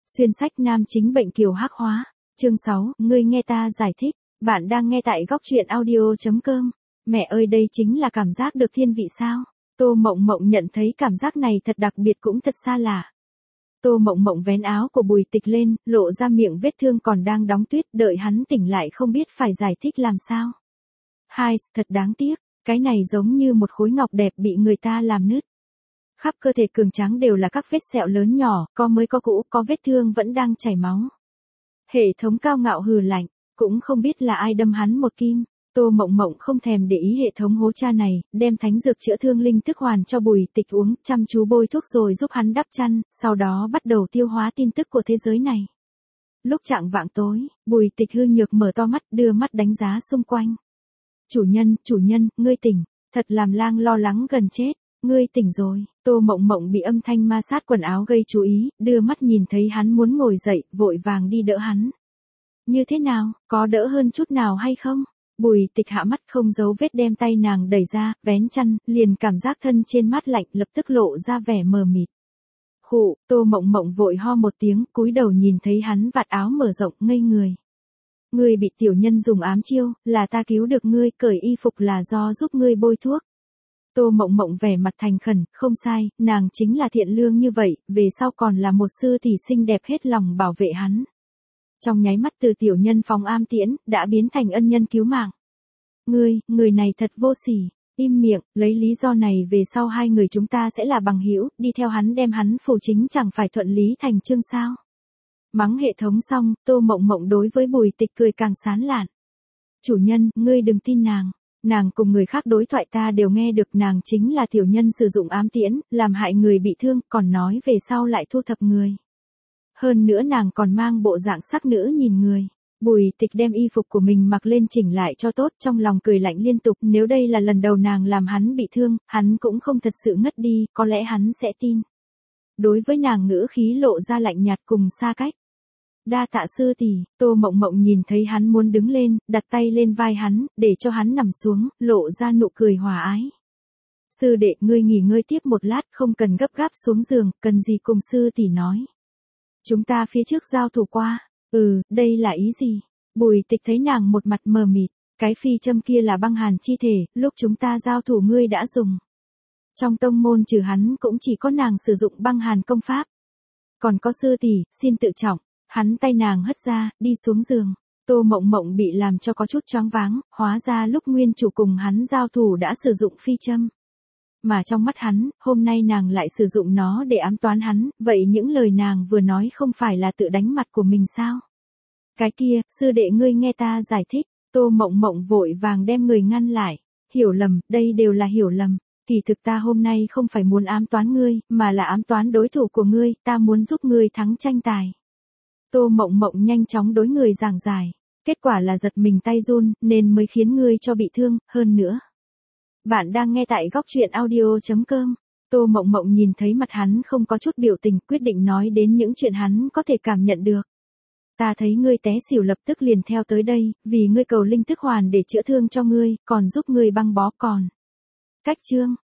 Xuyên sách nam chính bệnh kiều hắc hóa. Chương 6, ngươi nghe ta giải thích. Bạn đang nghe tại góc truyện audio.com. Mẹ ơi, đây chính là cảm giác được thiên vị sao? Tô Mộng Mộng nhận thấy cảm giác này thật đặc biệt cũng thật xa lạ. Tô Mộng Mộng vén áo của Bùi Tịch lên, lộ ra miệng vết thương còn đang đóng tuyết, đợi hắn tỉnh lại không biết phải giải thích làm sao. Hai, thật đáng tiếc, cái này giống như một khối ngọc đẹp bị người ta làm nứt. Khắp cơ thể cường tráng đều là các vết sẹo lớn nhỏ, có mới có cũ, có vết thương vẫn đang chảy máu. Hệ thống cao ngạo hừ lạnh, cũng không biết là ai đâm hắn một kim. Tô Mộng Mộng không thèm để ý hệ thống hố cha này, đem thánh dược chữa thương linh tức hoàn cho Bùi Tịch uống, chăm chú bôi thuốc rồi giúp hắn đắp chăn, sau đó bắt đầu tiêu hóa tin tức của thế giới này. Lúc chạng vạng tối, Bùi Tịch hư nhược mở to mắt, đưa mắt đánh giá xung quanh. Chủ nhân, ngươi tỉnh, thật làm lang lo lắng gần chết. Ngươi tỉnh rồi. Tô Mộng Mộng bị âm thanh ma sát quần áo gây chú ý, đưa mắt nhìn thấy hắn muốn ngồi dậy, vội vàng đi đỡ hắn. Như thế nào, có đỡ hơn chút nào hay không? Bùi Tịch hạ mắt không giấu vết đem tay nàng đẩy ra, vén chăn, liền cảm giác thân trên mát lạnh lập tức lộ ra vẻ mờ mịt. Khụ, Tô Mộng Mộng vội ho một tiếng, cúi đầu nhìn thấy hắn vạt áo mở rộng ngây người. Ngươi bị tiểu nhân dùng ám chiêu, là ta cứu được ngươi, cởi y phục là do giúp ngươi bôi thuốc. Tô Mộng Mộng vẻ mặt thành khẩn, không sai, nàng chính là thiện lương như vậy, về sau còn là một sư tỷ xinh đẹp hết lòng bảo vệ hắn. Trong nháy mắt từ tiểu nhân phóng am tiễn, đã biến thành ân nhân cứu mạng. Người này thật vô sỉ, im miệng, lấy lý do này về sau hai người chúng ta sẽ là bằng hữu, đi theo hắn đem hắn phù chính chẳng phải thuận lý thành chương sao. Mắng hệ thống xong, Tô Mộng Mộng đối với Bùi Tịch cười càng sán lạn. Chủ nhân, ngươi đừng tin nàng. Nàng cùng người khác đối thoại ta đều nghe được, nàng chính là tiểu nhân sử dụng ám tiễn, làm hại người bị thương, còn nói về sau lại thu thập người. Hơn nữa nàng còn mang bộ dạng sắc nữ nhìn người. Bùi Tịch đem y phục của mình mặc lên chỉnh lại cho tốt, trong lòng cười lạnh liên tục, nếu đây là lần đầu nàng làm hắn bị thương, hắn cũng không thật sự ngất đi, có lẽ hắn sẽ tin. Đối với nàng ngữ khí lộ ra lạnh nhạt cùng xa cách. Đa tạ sư tỷ. Tô Mộng Mộng nhìn thấy hắn muốn đứng lên, đặt tay lên vai hắn, để cho hắn nằm xuống, lộ ra nụ cười hòa ái. Sư đệ, ngươi nghỉ ngơi tiếp một lát, không cần gấp gáp xuống giường, cần gì cùng sư tỷ nói. Chúng ta phía trước giao thủ qua. Đây là ý gì? Bùi Tịch thấy nàng một mặt mờ mịt, cái phi châm kia là băng hàn chi thể, lúc chúng ta giao thủ ngươi đã dùng. Trong tông môn trừ hắn cũng chỉ có nàng sử dụng băng hàn công pháp. Còn có sư tỷ, xin tự trọng. Hắn tay nàng hất ra, đi xuống giường. Tô Mộng Mộng bị làm cho có chút choáng váng, hóa ra lúc nguyên chủ cùng hắn giao thủ đã sử dụng phi châm. Mà trong mắt hắn, hôm nay nàng lại sử dụng nó để ám toán hắn, vậy những lời nàng vừa nói không phải là tự đánh mặt của mình sao? Cái kia, sư đệ ngươi nghe ta giải thích. Tô Mộng Mộng vội vàng đem người ngăn lại. Hiểu lầm, đây đều là hiểu lầm. Kỳ thực ta hôm nay không phải muốn ám toán ngươi, mà là ám toán đối thủ của ngươi, ta muốn giúp ngươi thắng tranh tài. Tô Mộng Mộng nhanh chóng đối người giảng giải. Kết quả là giật mình tay run, nên mới khiến ngươi cho bị thương, hơn nữa. Bạn đang nghe tại góc truyện audio.com. Tô Mộng Mộng nhìn thấy mặt hắn không có chút biểu tình, quyết định nói đến những chuyện hắn có thể cảm nhận được. Ta thấy ngươi té xỉu lập tức liền theo tới đây, vì ngươi cầu linh tức hoàn để chữa thương cho ngươi, còn giúp ngươi băng bó còn. Cách chương.